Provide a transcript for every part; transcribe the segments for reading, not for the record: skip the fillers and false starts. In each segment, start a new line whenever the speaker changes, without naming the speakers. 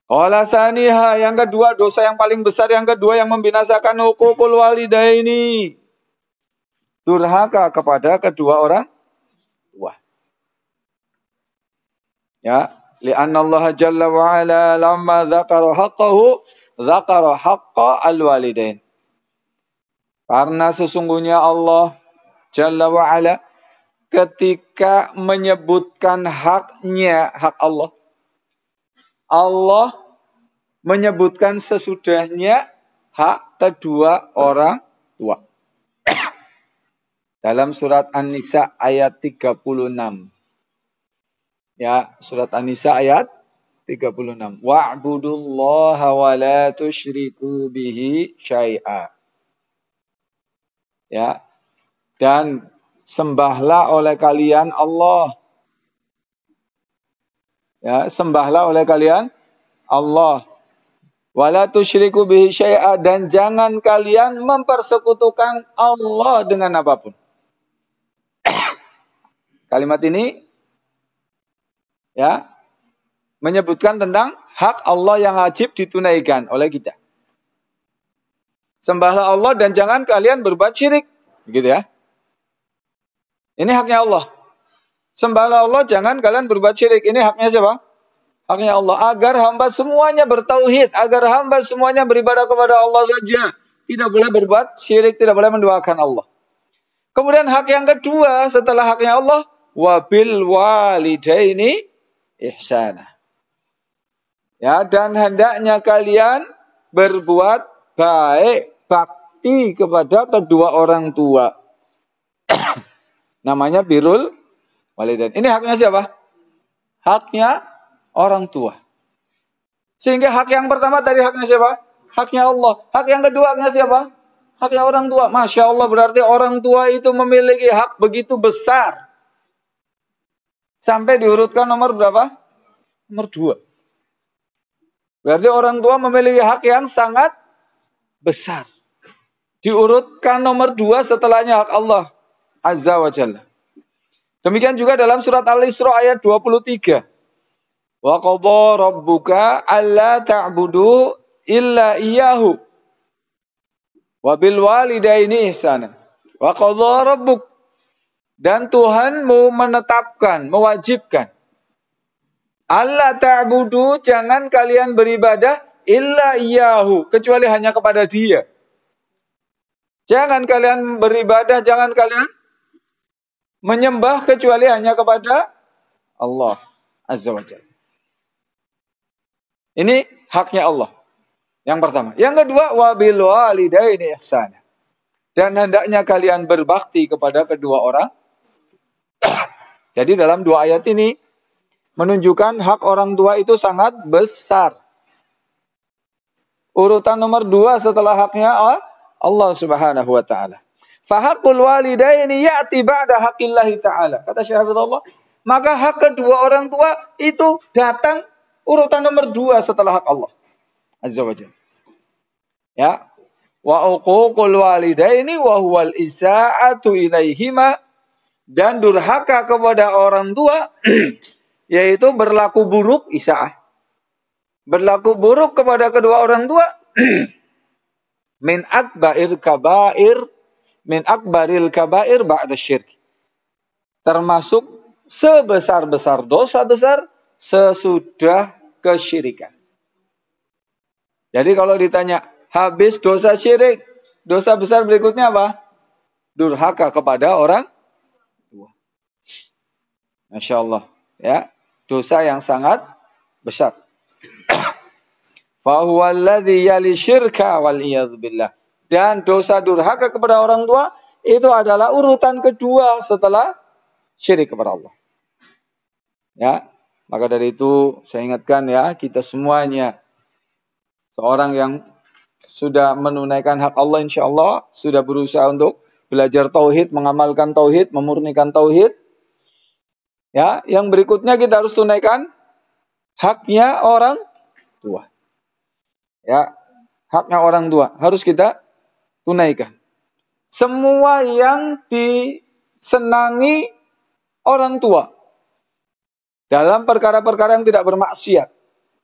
Qala tsaniha, yang kedua, dosa yang paling besar yang kedua yang membinasakan huququl walidaini. Durhaka kepada kedua orang tua. Ya, li'anna Allah jalla wa ala lamma dzakara haqqahu dzakara haqqa al-walidain. Karena sesungguhnya Allah jalla wa ala ketika menyebutkan haknya, hak Allah, Allah menyebutkan sesudahnya hak kedua orang tua. Dalam surat An-Nisa ayat 36. Ya, surat An-Nisa ayat 36. Wa'budullaha wa la tusyriku bihi syai'a. Ya. Dan sembahlah oleh kalian Allah. Ya, sembahlah oleh kalian Allah. Wala tusyriku bihi syai'a, dan jangan kalian mempersekutukan Allah dengan apapun. Kalimat ini ya menyebutkan tentang hak Allah yang wajib ditunaikan oleh kita. Sembahlah Allah dan jangan kalian berbuat syirik, begitu ya. Ini haknya Allah. Sembahlah Allah, jangan kalian berbuat syirik. Ini haknya siapa? Haknya Allah, agar hamba semuanya bertauhid, agar hamba semuanya beribadah kepada Allah saja. Tidak boleh berbuat syirik, tidak boleh menduakan Allah. Kemudian hak yang kedua setelah haknya Allah, wabil walidaini ihsana. Ya, dan hendaknya kalian berbuat baik, bakti kepada kedua orang tua. Namanya birrul walidain. Ini haknya siapa? Haknya orang tua. Sehingga hak yang pertama tadi haknya siapa? Haknya Allah. Hak yang kedua haknya siapa? Haknya orang tua. Masya Allah, berarti orang tua itu memiliki hak begitu besar. Sampai diurutkan nomor berapa? Nomor 2. Berarti orang tua memiliki hak yang sangat besar. Diurutkan nomor 2 setelahnya hak Allah Azza wa Jalla. Demikian juga dalam surat Al-Isra ayat 23. Wa qadha rabbuka alla ta'budu illa iyyahu wa bil walidaini ihsana. Wa qadha rabbuk, dan Tuhanmu menetapkan, mewajibkan, alla ta'budu, jangan kalian beribadah illa iyyahu, kecuali hanya kepada Dia. Jangan kalian beribadah, jangan kalian menyembah kecuali hanya kepada Allah Azza wa Jalla. Ini haknya Allah. Yang pertama. Yang kedua, wabil walidaini ihsana. Dan hendaknya kalian berbakti kepada kedua orang. Jadi dalam 2 ayat ini menunjukkan hak orang tua itu sangat besar. Urutan nomor 2 setelah haknya Allah Subhanahu wa taala. Fa haqqul walidaini ya'ti ba'da haqqillahi ta'ala. Kata Syekh Hafizahullah, maka hak kedua orang tua itu datang urutan nomor 2 setelah hak Allah Azza wa Jalla. Ya. Wa uququl walidaini wa huwal isaa'atu ilaihima, dan durhaka kepada orang tua yaitu berlaku buruk, isaah. Berlaku buruk kepada kedua orang tua min akbaril kabair ba'da syirk. Termasuk sebesar-besar dosa besar sesudah kesyirikan. Jadi kalau ditanya, habis dosa syirik, dosa besar berikutnya apa? Durhaka kepada orang tua. Masya Allah. Ya, dosa yang sangat besar. Fahuwa alladhi yali syirka wal iyadzubillah. Dan dosa durhaka kepada orang tua itu adalah urutan kedua setelah syirik kepada Allah. Ya, maka dari itu saya ingatkan ya, kita semuanya, seorang yang sudah menunaikan hak Allah, insya Allah sudah berusaha untuk belajar tauhid, mengamalkan tauhid, memurnikan tauhid. Ya, yang berikutnya kita harus tunaikan haknya orang tua. Ya, haknya orang tua harus kita tunaikan. Semua yang disenangi orang tua dalam perkara-perkara yang tidak bermaksiat,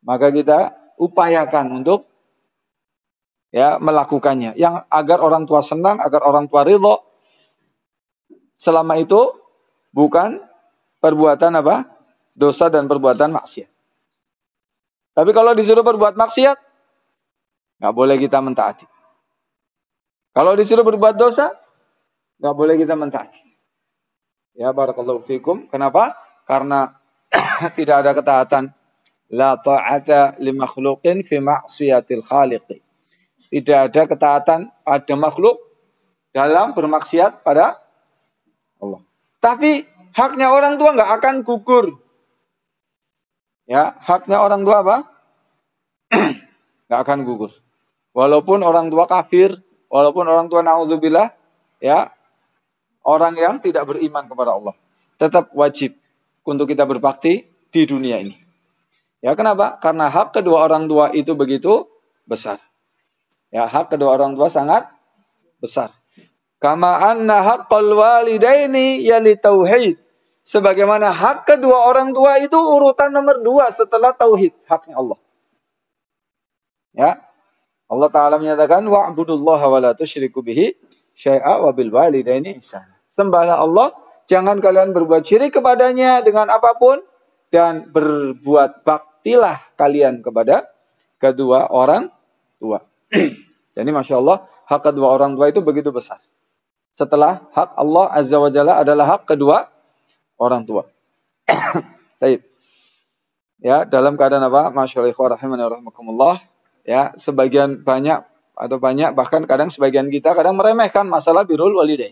maka kita upayakan untuk ya melakukannya. Yang agar orang tua senang, agar orang tua ridho. Selama itu bukan perbuatan apa? Dosa dan perbuatan maksiat. Tapi kalau disuruh berbuat maksiat, nggak boleh kita mentaati. Kalau disuruh berbuat dosa, nggak boleh kita mentaati. Ya, barakallahu fikum. Kenapa? Karena tidak ada ketaatan. La ta'ata li makhluqin fi ma'siyatil khaliqi. Tidak ada ketaatan pada makhluk dalam bermaksiat pada Allah. Tapi haknya orang tua nggak akan gugur. Ya, haknya orang tua apa? Nggak akan gugur. Walaupun orang tua kafir, walaupun orang tua naudzubillah, ya, orang yang tidak beriman kepada Allah, tetap wajib untuk kita berbakti di dunia ini. Ya, kenapa? Karena hak kedua orang tua itu begitu besar. Ya, hak kedua orang tua sangat besar. Kama anna haqqal walidaini yali tauhid. Sebagaimana hak kedua orang tua itu urutan nomor 2 setelah tauhid, haknya Allah. Ya. Allah Ta'ala menyatakan wa'budullaha wa la tusyriku bihi syai'a wa bil walidaini ihsana. Sembahlah Allah, jangan kalian berbuat syirik kepadanya dengan apapun, dan berbuat baktilah kalian kepada kedua orang tua. Jadi Masya Allah, hak kedua orang tua itu begitu besar. Setelah hak Allah Azza wa Jalla adalah hak kedua orang tua. Baik. Ya, dalam keadaan apa? Masya Allah, rahimani wa rahimakumullah. Ya, sebagian banyak atau banyak bahkan kadang sebagian kita kadang meremehkan masalah birrul walidain.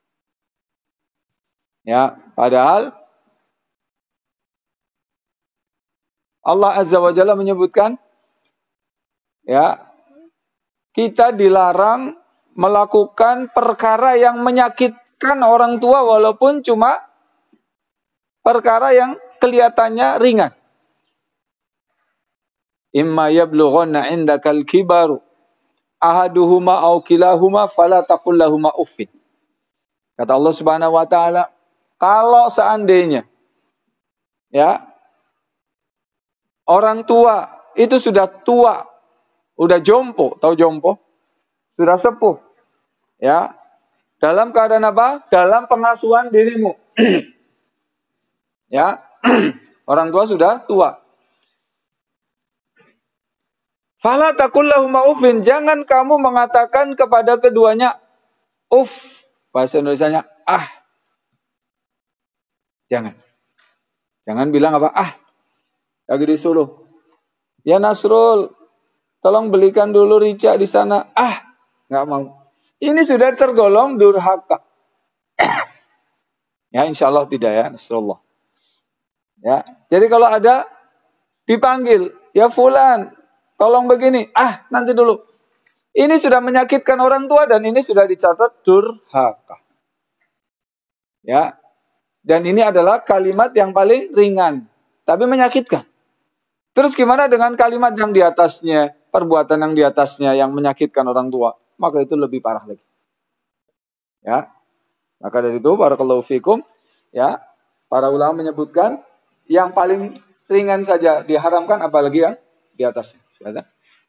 Ya, padahal Allah Azza wa Jalla menyebutkan ya, kita dilarang melakukan perkara yang menyakitkan orang tua walaupun cuma perkara yang kelihatannya ringan. Imma yablughanna 'indakal kibaru ahaduhuma aw kilahuma fala taqul lahumā uffin. Kata Allah Subhanahu wa taala, kalau seandainya ya orang tua itu sudah tua, udah jompo, tahu jompo? Sudah sepuh. Ya. Dalam keadaan apa? Dalam pengasuhan dirimu. Ya. Orang tua sudah tua. Fala taqul lahumā uffin, jangan kamu mengatakan kepada keduanya uff. Bahasa Indonesianya Jangan. Jangan bilang apa? Lagi disuruh. Ya Nasrul, tolong belikan dulu rica di sana. Nggak mau. Ini sudah tergolong durhaka. Ya, insya Allah tidak ya, Nasrullah. Ya, jadi kalau ada dipanggil, ya fulan, tolong begini. Nanti dulu. Ini sudah menyakitkan orang tua dan ini sudah dicatat durhaka. Ya. Dan ini adalah kalimat yang paling ringan, tapi menyakitkan. Terus gimana dengan kalimat yang di atasnya, perbuatan yang di atasnya yang menyakitkan orang tua? Maka itu lebih parah lagi. Ya. Maka dari itu barakallahu fikum, ya, para ulama menyebutkan yang paling ringan saja diharamkan, apalagi yang di atasnya. Ya.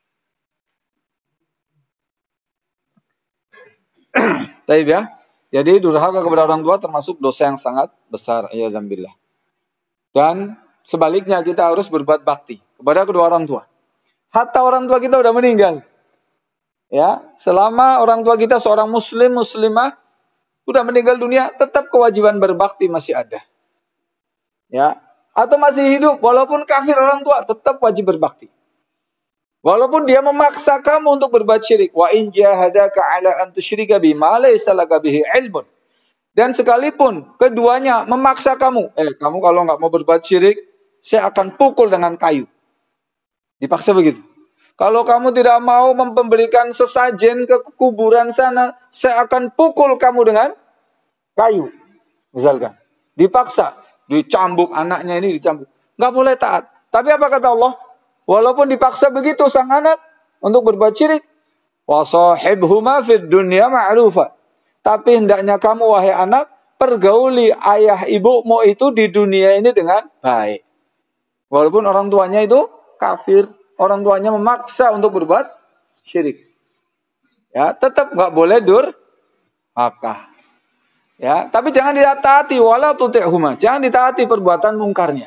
Baik ya. Jadi durhaka kepada orang tua termasuk dosa yang sangat besar, ya zambillah. Dan sebaliknya kita harus berbuat bakti kepada kedua orang tua. Hatta orang tua kita udah meninggal. Ya, selama orang tua kita seorang muslim, muslimah sudah meninggal dunia, tetap kewajiban berbakti masih ada. Ya, atau masih hidup walaupun kafir orang tua, tetap wajib berbakti. Walaupun dia memaksa kamu untuk berbuat syirik, wa in jahadaka 'ala an tusyrika bima laysa laka bihi 'ilmun. Dan sekalipun keduanya memaksa kamu, kamu kalau nggak mau berbuat syirik, saya akan pukul dengan kayu. Dipaksa begitu. Kalau kamu tidak mau memberikan sesajen ke kuburan sana, saya akan pukul kamu dengan kayu. Misalkan, dipaksa, dicambuk anaknya ini dicambuk. Nggak boleh taat. Tapi apa kata Allah? Walaupun dipaksa begitu sang anak untuk berbuat syirik, wa sahibhuma fid dunya ma'rufa. Tapi hendaknya kamu wahai anak, pergauli ayah ibumu itu di dunia ini dengan baik. Walaupun orang tuanya itu kafir, orang tuanya memaksa untuk berbuat syirik. Ya, tetap nggak boleh durhaka. Ya, tapi jangan ditaati wala tuti'huma. Jangan ditaati perbuatan mungkarnya.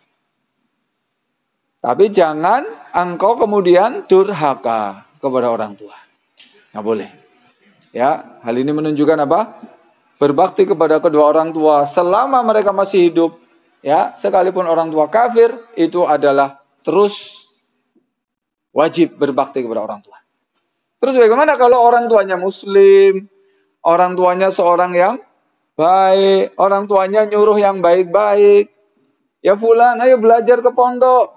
Tapi jangan engkau kemudian durhaka kepada orang tua. Nggak boleh. Ya, hal ini menunjukkan apa? Berbakti kepada kedua orang tua selama mereka masih hidup. Ya, sekalipun orang tua kafir, itu adalah terus wajib berbakti kepada orang tua. Terus bagaimana kalau orang tuanya muslim, orang tuanya seorang yang baik, orang tuanya nyuruh yang baik-baik. Ya fulan, ayo belajar ke pondok.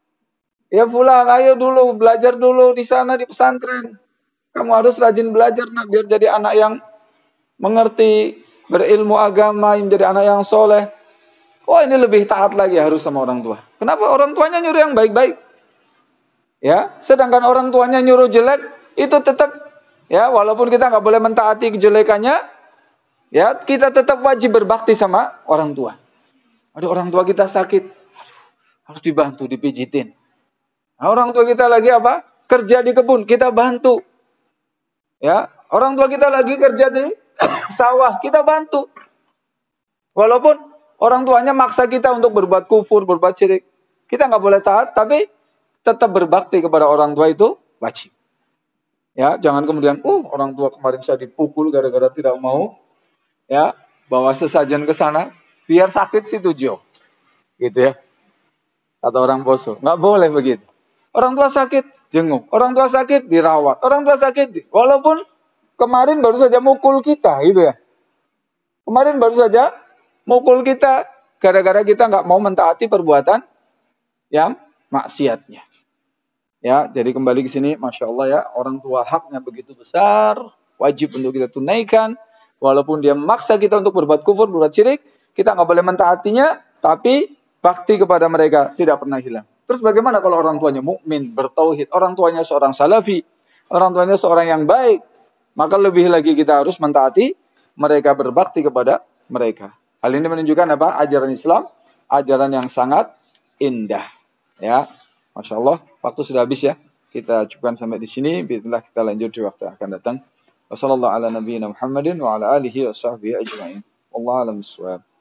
Ya fulan, ayo dulu belajar dulu di sana di pesantren. Kamu harus rajin belajar nak biar jadi anak yang mengerti, berilmu agama, menjadi anak yang soleh. Oh, ini lebih taat lagi harus sama orang tua. Kenapa? Orang tuanya nyuruh yang baik-baik. Ya, sedangkan orang tuanya nyuruh jelek, itu tetap ya, walaupun kita nggak boleh mentaati kejelekannya, ya, kita tetap wajib berbakti sama orang tua. Ada orang tua kita sakit, harus dibantu, dipijitin. Nah, orang tua kita lagi apa? Kerja di kebun, kita bantu. Ya, orang tua kita lagi kerja di sawah, kita bantu. Walaupun orang tuanya maksa kita untuk berbuat kufur, berbuat syirik, kita nggak boleh taat, tapi tetap berbakti kepada orang tua itu wajib. Ya, jangan kemudian, orang tua kemarin saya dipukul gara-gara tidak mau, ya, bawa sesajen ke sana, biar sakit situ Jo, gitu ya. Kata orang Poso, nggak boleh begitu. Orang tua sakit, jenguk. Orang tua sakit, dirawat. Orang tua sakit, walaupun kemarin baru saja mukul kita, gitu ya. Kemarin baru saja mukul kita, gara-gara kita nggak mau mentaati perbuatan yang maksiatnya. Ya, jadi kembali ke sini, Masya Allah ya, orang tua haknya begitu besar, wajib untuk kita tunaikan. Walaupun dia memaksa kita untuk berbuat kufur, berbuat syirik, kita nggak boleh mentaatinya, tapi bakti kepada mereka tidak pernah hilang. Terus bagaimana kalau orang tuanya mukmin, bertauhid, orang tuanya seorang salafi, orang tuanya seorang yang baik, maka lebih lagi kita harus mentaati mereka, berbakti kepada mereka. Hal ini menunjukkan apa? Ajaran Islam, ajaran yang sangat indah. Ya, Masya Allah, waktu sudah habis ya. Kita cukupkan sampai di sini. Bismillah, kita lanjut di waktu yang akan datang. Wassalamualaikum warahmatullahi wabarakatuh.